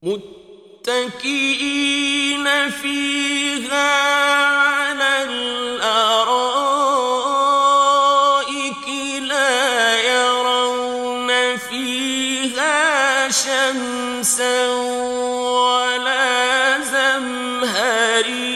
متكئين فيها على الأرائك لا يرون فيها شمسا ولا زمهريرا